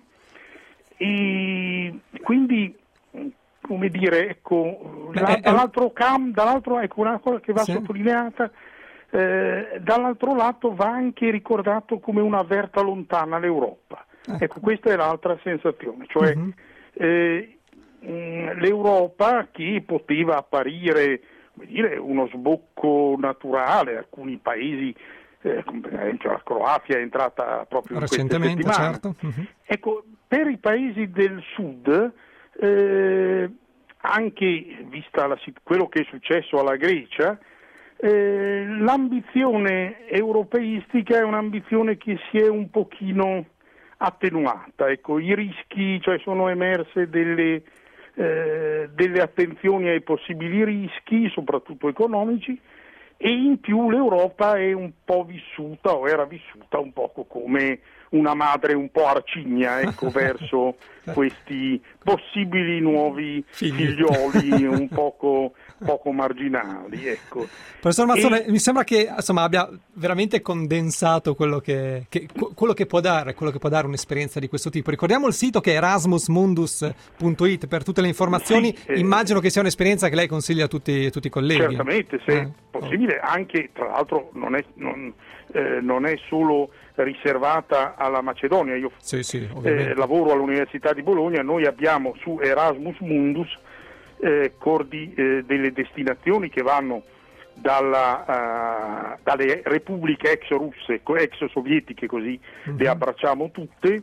e quindi come dire, ecco, la, dall'altro cam, dall'altro ecco una cosa che va sì. sottolineata, eh, dall'altro lato va anche ricordato come una avverta lontana l'Europa. Ecco, ecco questa è l'altra sensazione, cioè uh-huh. eh, mh, l'Europa che poteva apparire, come dire, uno sbocco naturale, alcuni paesi Eh, come per esempio la Croazia è entrata proprio in queste settimane. Certo. Uh-huh. Ecco, per i paesi del sud, eh, anche vista la, quello che è successo alla Grecia, eh, l'ambizione europeistica è un'ambizione che si è un pochino attenuata. Ecco, i rischi, cioè sono emerse delle, eh, delle attenzioni ai possibili rischi, soprattutto economici, e in più l'Europa è un po' vissuta, o era vissuta un poco come una madre un po' arcigna, ecco, verso questi possibili nuovi Figli. figlioli un poco, poco marginali, ecco. Professor Mazzone, E- mi sembra che insomma abbia veramente condensato quello che, che- quello che può dare, quello che può dare un'esperienza di questo tipo. Ricordiamo il sito che è erasmus mundus punto it per tutte le informazioni. Sì, eh. Immagino che sia un'esperienza che lei consiglia a tutti, tutti i colleghi. Certamente, se Eh. possibile, anche tra l'altro non è, non, eh, non è solo riservata alla Macedonia. Io Sì, sì, eh, ovviamente. lavoro all'Università di Bologna, noi abbiamo su Erasmus Mundus eh, cordi, eh, delle destinazioni che vanno dalla, eh, dalle repubbliche ex russe, co- ex sovietiche, così le abbracciamo tutte,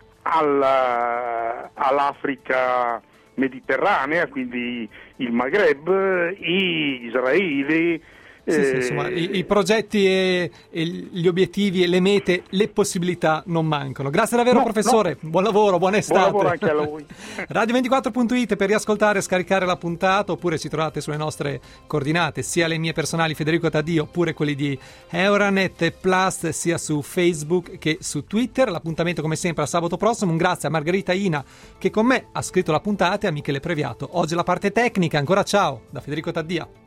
alla- all'Africa mediterranea, quindi il Maghreb, e Israele. Sì, sì, eh, insomma, i, i progetti e, e gli obiettivi, le mete, le possibilità non mancano. Grazie davvero, No, professore. Buon lavoro, buona estate. Buon lavoro anche a voi. radio ventiquattro punto it per riascoltare e scaricare la puntata, oppure ci trovate sulle nostre coordinate, sia le mie personali Federico Taddio, oppure quelli di Euranet Plus, sia su Facebook che su Twitter. L'appuntamento come sempre a sabato prossimo. Un grazie a Margherita Ina che con me ha scritto la puntata, e a Michele Previato oggi la parte tecnica. Ancora ciao da Federico Taddia.